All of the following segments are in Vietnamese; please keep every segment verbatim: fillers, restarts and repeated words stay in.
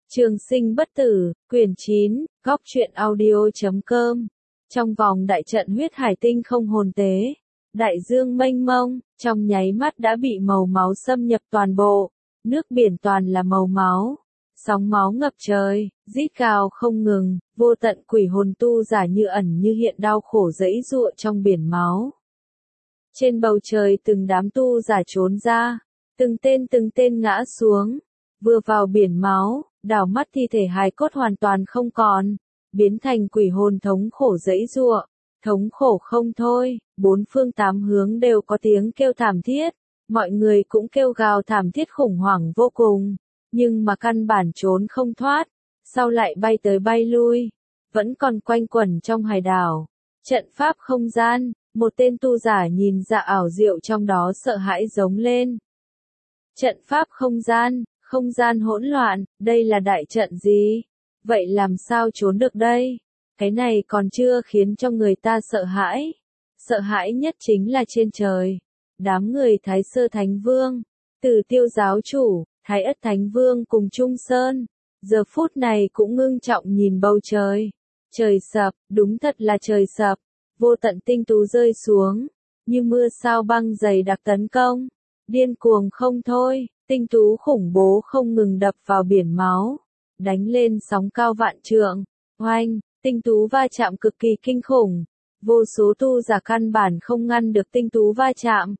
Trường sinh bất tử, quyển chín, góc truyện audio chấm com. Trong vòng đại trận huyết hải tinh không hồn tế, đại dương mênh mông, trong nháy mắt đã bị màu máu xâm nhập toàn bộ, nước biển toàn là màu máu, sóng máu ngập trời, rít gào không ngừng, vô tận quỷ hồn tu giả như ẩn như hiện đau khổ giãy giụa trong biển máu. Trên bầu trời từng đám tu giả trốn ra, từng tên từng tên ngã xuống, vừa vào biển máu, đảo mắt thi thể hài cốt hoàn toàn không còn, biến thành quỷ hồn thống khổ giãy giụa, thống khổ không thôi, bốn phương tám hướng đều có tiếng kêu thảm thiết, mọi người cũng kêu gào thảm thiết khủng hoảng vô cùng, nhưng mà căn bản trốn không thoát, sau lại bay tới bay lui, vẫn còn quanh quẩn trong hải đảo. Trận pháp không gian, một tên tu giả nhìn ra ảo diệu trong đó sợ hãi giống lên. Trận pháp không gian, không gian hỗn loạn, đây là đại trận gì? Vậy làm sao trốn được đây? Cái này còn chưa khiến cho người ta sợ hãi. Sợ hãi nhất chính là trên trời. Đám người Thái Sơ Thánh Vương, Tử Tiêu Giáo Chủ, Thái Ất Thánh Vương cùng Trung Sơn, giờ phút này cũng ngưng trọng nhìn bầu trời. Trời sập, đúng thật là trời sập, vô tận tinh tú rơi xuống, như mưa sao băng dày đặc tấn công, điên cuồng không thôi, tinh tú khủng bố không ngừng đập vào biển máu, đánh lên sóng cao vạn trượng, oanh, tinh tú va chạm cực kỳ kinh khủng, vô số tu giả căn bản không ngăn được tinh tú va chạm.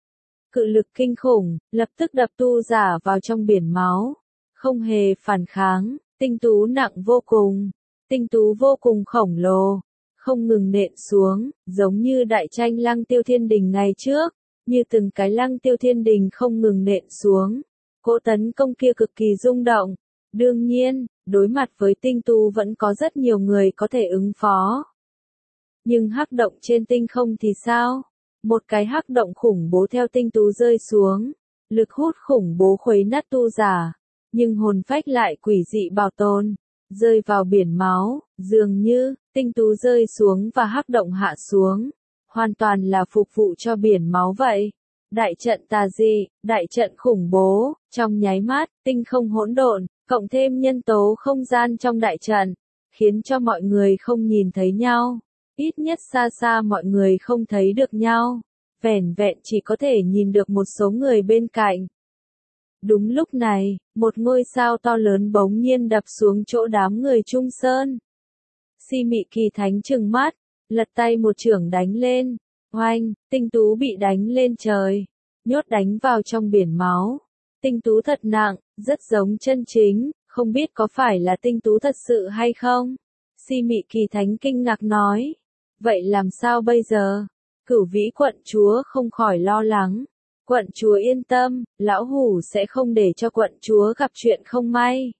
Cự lực kinh khủng, lập tức đập tu giả vào trong biển máu, không hề phản kháng, tinh tú nặng vô cùng, tinh tú vô cùng khổng lồ, không ngừng nện xuống, giống như đại tranh Lăng Tiêu Thiên Đình ngày trước, như từng cái Lăng Tiêu Thiên Đình không ngừng nện xuống. Cỗ tấn công kia cực kỳ rung động. Đương nhiên, đối mặt với tinh tú vẫn có rất nhiều người có thể ứng phó. Nhưng hắc động trên tinh không thì sao? Một cái hắc động khủng bố theo tinh tú rơi xuống, lực hút khủng bố khuấy nát tu giả, nhưng hồn phách lại quỷ dị bảo tồn, rơi vào biển máu, dường như tinh tú rơi xuống và hắc động hạ xuống, hoàn toàn là phục vụ cho biển máu vậy. Đại trận tà dị, đại trận khủng bố, trong nháy mắt, tinh không hỗn độn, cộng thêm nhân tố không gian trong đại trận, khiến cho mọi người không nhìn thấy nhau, ít nhất xa xa mọi người không thấy được nhau, vẻn vẹn chỉ có thể nhìn được một số người bên cạnh. Đúng lúc này, một ngôi sao to lớn bỗng nhiên đập xuống chỗ đám người Trung Sơn. Si Mị Kỳ Thánh trừng mắt, lật tay một chưởng đánh lên, oanh, tinh tú bị đánh lên trời, nhốt đánh vào trong biển máu. Tinh tú thật nặng, rất giống chân chính, không biết có phải là tinh tú thật sự hay không? Si Mị Kỳ Thánh kinh ngạc nói, vậy làm sao bây giờ? Cửu Vĩ quận chúa không khỏi lo lắng. Quận chúa yên tâm, lão hủ sẽ không để cho quận chúa gặp chuyện không may.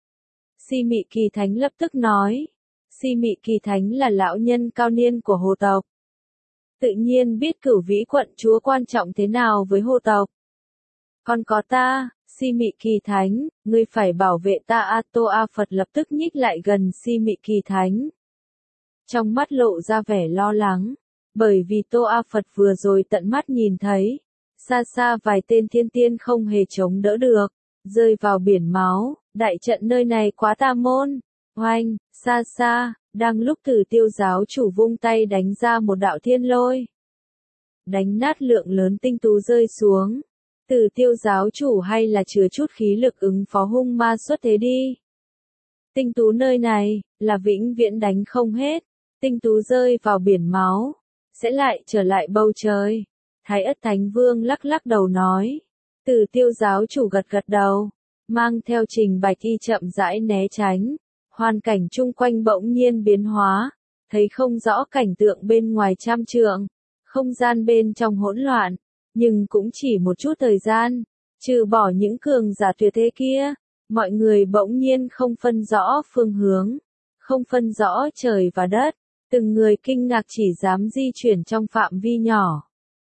Si Mị Kỳ Thánh lập tức nói. Si Mị Kỳ Thánh là lão nhân cao niên của hồ tộc, tự nhiên biết Cửu Vĩ quận chúa quan trọng thế nào với hồ tộc. Còn có ta, Si Mị Kỳ Thánh, ngươi phải bảo vệ ta. A Tô A Phật lập tức nhích lại gần Si Mị Kỳ Thánh, trong mắt lộ ra vẻ lo lắng, bởi vì Tô A Phật vừa rồi tận mắt nhìn thấy, xa xa vài tên thiên tiên không hề chống đỡ được, rơi vào biển máu. Đại trận nơi này quá tà môn. Oanh, xa xa, đang lúc Tử Tiêu Giáo Chủ vung tay đánh ra một đạo thiên lôi, đánh nát lượng lớn tinh tú rơi xuống. Tử Tiêu Giáo Chủ hay là chứa chút khí lực ứng phó hung ma xuất thế đi. Tinh tú nơi này, là vĩnh viễn đánh không hết, tinh tú rơi vào biển máu, sẽ lại trở lại bầu trời. Thái Ất Thánh Vương lắc lắc đầu nói. Tử Tiêu Giáo Chủ gật gật đầu, mang theo Trình Bạch Y chậm rãi né tránh. Hoàn cảnh chung quanh bỗng nhiên biến hóa, thấy không rõ cảnh tượng bên ngoài trăm trượng, không gian bên trong hỗn loạn, nhưng cũng chỉ một chút thời gian, trừ bỏ những cường giả tuyệt thế kia, mọi người bỗng nhiên không phân rõ phương hướng, không phân rõ trời và đất, từng người kinh ngạc chỉ dám di chuyển trong phạm vi nhỏ.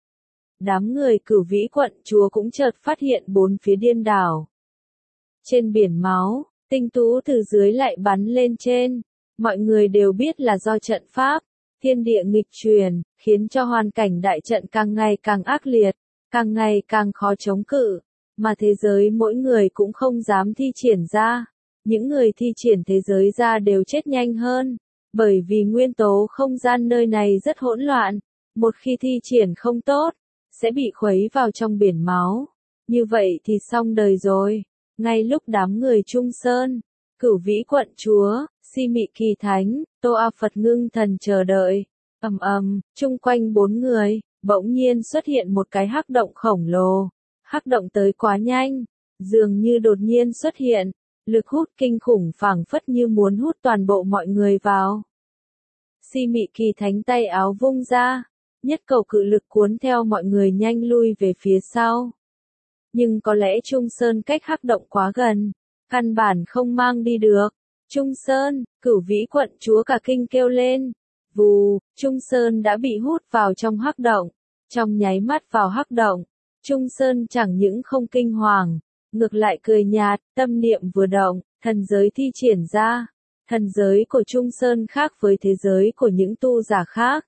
Đám người Cửu Vĩ quận chúa cũng chợt phát hiện bốn phía điên đảo. Trên biển máu, tinh tú từ dưới lại bắn lên trên, mọi người đều biết là do trận pháp, thiên địa nghịch truyền, khiến cho hoàn cảnh đại trận càng ngày càng ác liệt, càng ngày càng khó chống cự, mà thế giới mỗi người cũng không dám thi triển ra, những người thi triển thế giới ra đều chết nhanh hơn, bởi vì nguyên tố không gian nơi này rất hỗn loạn, một khi thi triển không tốt, sẽ bị khuấy vào trong biển máu, như vậy thì xong đời rồi. Ngay lúc đám người Trung Sơn, Cửu Vĩ quận chúa, Si Mị Kỳ Thánh, Tô A Phật ngưng thần chờ đợi, ầm ầm, chung quanh bốn người, bỗng nhiên xuất hiện một cái hắc động khổng lồ. Hắc động tới quá nhanh, dường như đột nhiên xuất hiện, lực hút kinh khủng phảng phất như muốn hút toàn bộ mọi người vào. Si Mị Kỳ Thánh tay áo vung ra, nhất cầu cự lực cuốn theo mọi người nhanh lui về phía sau. Nhưng có lẽ Trung Sơn cách hắc động quá gần, căn bản không mang đi được. Trung Sơn, Cửu Vĩ quận chúa cả kinh kêu lên. Vù, Trung Sơn đã bị hút vào trong hắc động. Trong nháy mắt vào hắc động, Trung Sơn chẳng những không kinh hoàng, ngược lại cười nhạt, tâm niệm vừa động, thần giới thi triển ra. Thần giới của Trung Sơn khác với thế giới của những tu giả khác.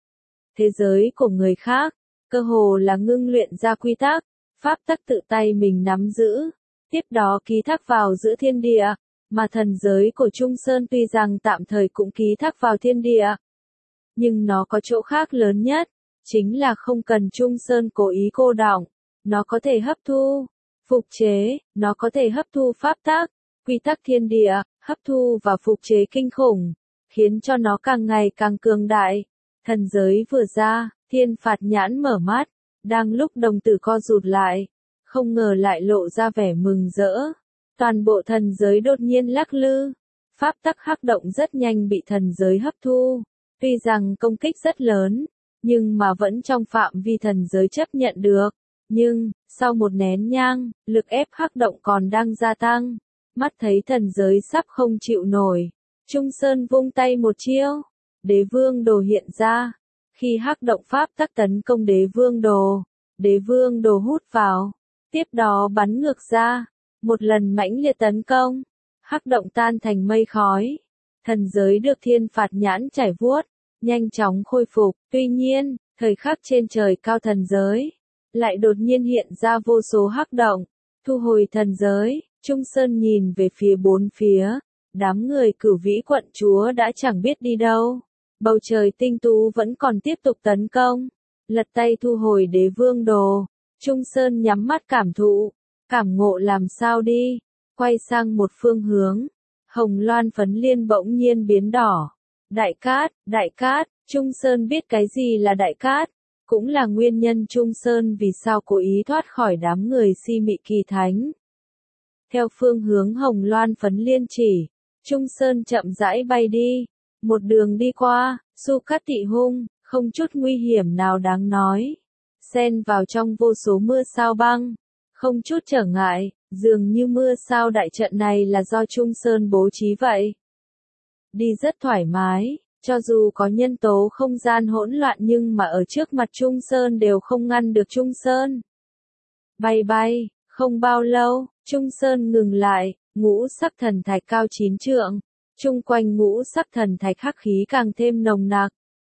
Thế giới của người khác, cơ hồ là ngưng luyện ra quy tắc, pháp tắc tự tay mình nắm giữ, tiếp đó ký thác vào giữa thiên địa, mà thần giới của Trung Sơn tuy rằng tạm thời cũng ký thác vào thiên địa, nhưng nó có chỗ khác lớn nhất, chính là không cần Trung Sơn cố ý cô đọng, nó có thể hấp thu, phục chế, nó có thể hấp thu pháp tắc, quy tắc thiên địa, hấp thu và phục chế kinh khủng, khiến cho nó càng ngày càng cường đại. Thần giới vừa ra, Thiên Phạt Nhãn mở mắt, đang lúc đồng tử co rụt lại, không ngờ lại lộ ra vẻ mừng rỡ. Toàn bộ thần giới đột nhiên lắc lư, pháp tắc hắc động rất nhanh bị thần giới hấp thu. Tuy rằng công kích rất lớn, nhưng mà vẫn trong phạm vi thần giới chấp nhận được. Nhưng, sau một nén nhang, lực ép hắc động còn đang gia tăng. Mắt thấy thần giới sắp không chịu nổi. Trung Sơn vung tay một chiêu. Đế vương đồ hiện ra. Khi hắc động pháp tắc tấn công đế vương đồ, đế vương đồ hút vào. Tiếp đó bắn ngược ra. Một lần mãnh liệt tấn công. Hắc động tan thành mây khói. Thần giới được Thiên Phạt Nhãn trải vuốt, nhanh chóng khôi phục. Tuy nhiên, thời khắc trên trời cao thần giới, lại đột nhiên hiện ra vô số hắc động. Thu hồi thần giới, Trung Sơn nhìn về phía bốn phía. Đám người Cửu Vĩ quận chúa đã chẳng biết đi đâu. Bầu trời tinh tú vẫn còn tiếp tục tấn công. Lật tay thu hồi đế vương đồ. Trung Sơn nhắm mắt cảm thụ. Cảm ngộ làm sao đi. Quay sang một phương hướng. Hồng loan phấn liên bỗng nhiên biến đỏ. Đại cát, đại cát. Trung Sơn biết cái gì là đại cát. Cũng là nguyên nhân Trung Sơn vì sao cố ý thoát khỏi đám người Si Mị Kỳ Thánh. Theo phương hướng hồng loan phấn liên chỉ, Trung Sơn chậm rãi bay đi. Một đường đi qua, Su Cát Thị Hung, không chút nguy hiểm nào đáng nói. Xen vào trong vô số mưa sao băng, không chút trở ngại, dường như mưa sao đại trận này là do Trung Sơn bố trí vậy. Đi rất thoải mái, cho dù có nhân tố không gian hỗn loạn nhưng mà ở trước mặt Trung Sơn đều không ngăn được Trung Sơn. Bay bay, không bao lâu, Trung Sơn ngừng lại, ngũ sắc thần thạch cao chín trượng, chung quanh ngũ sắc thần thạch hắc khí càng thêm nồng nặc.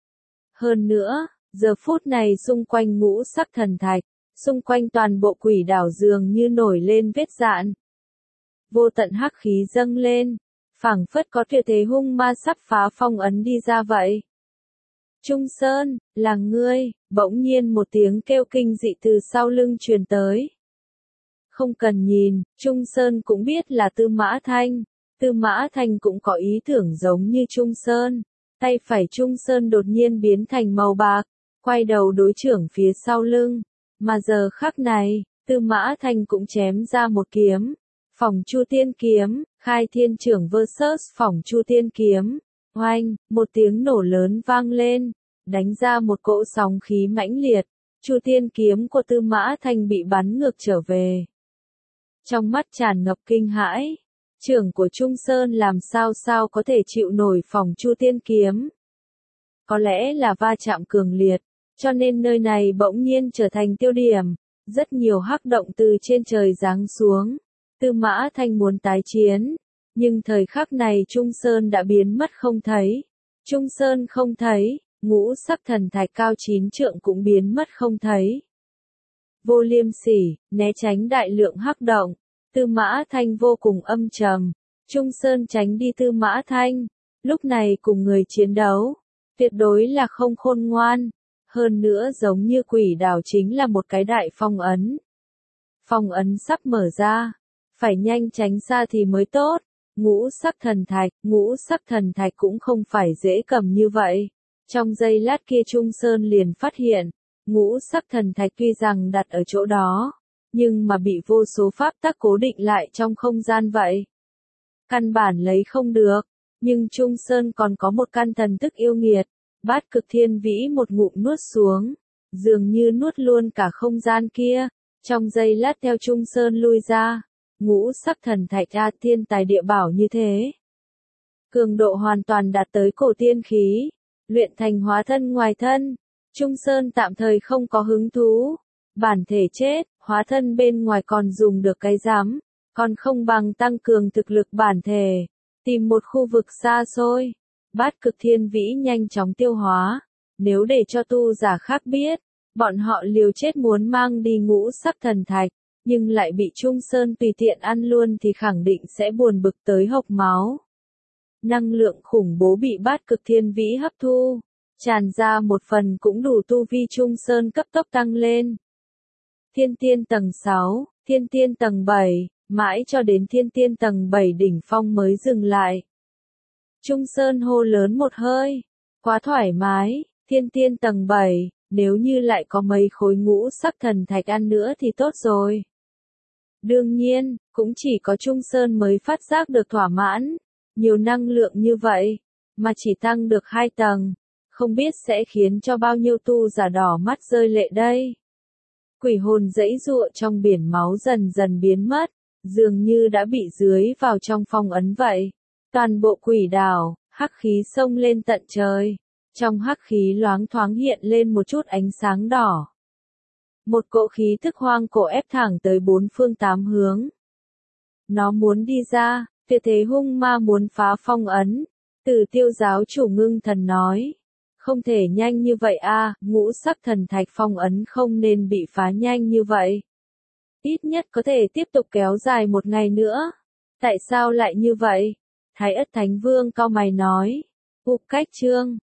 Hơn nữa, giờ phút này xung quanh ngũ sắc thần thạch, xung quanh toàn bộ quỷ đảo dường như nổi lên vết dạn. Vô tận hắc khí dâng lên, phảng phất có tuyệt thế hung ma sắp phá phong ấn đi ra vậy. Trung Sơn, là ngươi, bỗng nhiên một tiếng kêu kinh dị từ sau lưng truyền tới. Không cần nhìn, Trung Sơn cũng biết là Tư Mã Thanh. Tư Mã Thanh cũng có ý tưởng giống như Trung Sơn. Tay phải Trung Sơn đột nhiên biến thành màu bạc, quay đầu đối trưởng phía sau lưng. Mà giờ khắc này, Tư Mã Thanh cũng chém ra một kiếm. Phỏng Chu Tiên Kiếm, khai thiên trưởng versus phỏng Chu Tiên Kiếm. Oanh, một tiếng nổ lớn vang lên, đánh ra một cỗ sóng khí mãnh liệt. Chu Tiên Kiếm của Tư Mã Thanh bị bắn ngược trở về. Trong mắt tràn ngập kinh hãi, trưởng của Trung Sơn làm sao sao có thể chịu nổi phỏng Chu Tiên Kiếm. Có lẽ là va chạm cường liệt, cho nên nơi này bỗng nhiên trở thành tiêu điểm. Rất nhiều hắc động từ trên trời giáng xuống. Tư Mã Thanh muốn tái chiến, nhưng thời khắc này Trung Sơn đã biến mất không thấy. Trung Sơn không thấy, ngũ sắc thần thạch cao chín trượng cũng biến mất không thấy. Vô Liêm Sỉ, né tránh đại lượng hắc động, Tư Mã Thanh vô cùng âm trầm. Trung Sơn tránh đi Tư Mã Thanh, lúc này cùng người chiến đấu, tuyệt đối là không khôn ngoan, hơn nữa giống như quỷ đảo chính là một cái đại phong ấn. Phong ấn sắp mở ra, phải nhanh tránh xa thì mới tốt. Ngũ sắc thần thạch, ngũ sắc thần thạch cũng không phải dễ cầm như vậy. Trong giây lát kia Trung Sơn liền phát hiện, ngũ sắc thần thạch tuy rằng đặt ở chỗ đó, nhưng mà bị vô số pháp tắc cố định lại trong không gian vậy. Căn bản lấy không được, nhưng Trung Sơn còn có một căn thần thức yêu nghiệt, Bát Cực Thiên Vĩ một ngụm nuốt xuống, dường như nuốt luôn cả không gian kia, trong giây lát theo Trung Sơn lui ra. Ngũ sắc thần thạch a thiên tài địa bảo như thế. Cường độ hoàn toàn đạt tới cổ tiên khí, luyện thành hóa thân ngoài thân. Trung Sơn tạm thời không có hứng thú. Bản thể chết, hóa thân bên ngoài còn dùng được cái rắm, còn không bằng tăng cường thực lực bản thể. Tìm một khu vực xa xôi. Bát Cực Thiên Vĩ nhanh chóng tiêu hóa. Nếu để cho tu giả khác biết, bọn họ liều chết muốn mang đi ngũ sắc thần thạch. Nhưng lại bị Trung Sơn tùy tiện ăn luôn thì khẳng định sẽ buồn bực tới hộc máu. Năng lượng khủng bố bị Bát Cực Thiên Vĩ hấp thu, tràn ra một phần cũng đủ tu vi Trung Sơn cấp tốc tăng lên. Thiên tiên tầng sáu, thiên tiên tầng bảy, mãi cho đến thiên tiên tầng bảy đỉnh phong mới dừng lại. Trung Sơn hô lớn một hơi, quá thoải mái, thiên tiên tầng bảy, nếu như lại có mấy khối ngũ sắc thần thạch ăn nữa thì tốt rồi. Đương nhiên, cũng chỉ có Trung Sơn mới phát giác được thỏa mãn, nhiều năng lượng như vậy, mà chỉ tăng được hai tầng, không biết sẽ khiến cho bao nhiêu tu giả đỏ mắt rơi lệ đây. Quỷ hồn giãy giụa trong biển máu dần dần biến mất, dường như đã bị dưới vào trong phong ấn vậy. Toàn bộ quỷ đảo, hắc khí xông lên tận trời, trong hắc khí loáng thoáng hiện lên một chút ánh sáng đỏ. Một cỗ khí thức hoang cổ ép thẳng tới bốn phương tám hướng. Nó muốn đi ra, tuyệt thế hung ma muốn phá phong ấn. Tử Tiêu giáo chủ Ngưng Thần nói. Không thể nhanh như vậy a, ngũ sắc thần thạch phong ấn không nên bị phá nhanh như vậy. Ít nhất có thể tiếp tục kéo dài một ngày nữa. Tại sao lại như vậy? Thái Ất Thánh Vương cau mày nói. Ục Cách Chương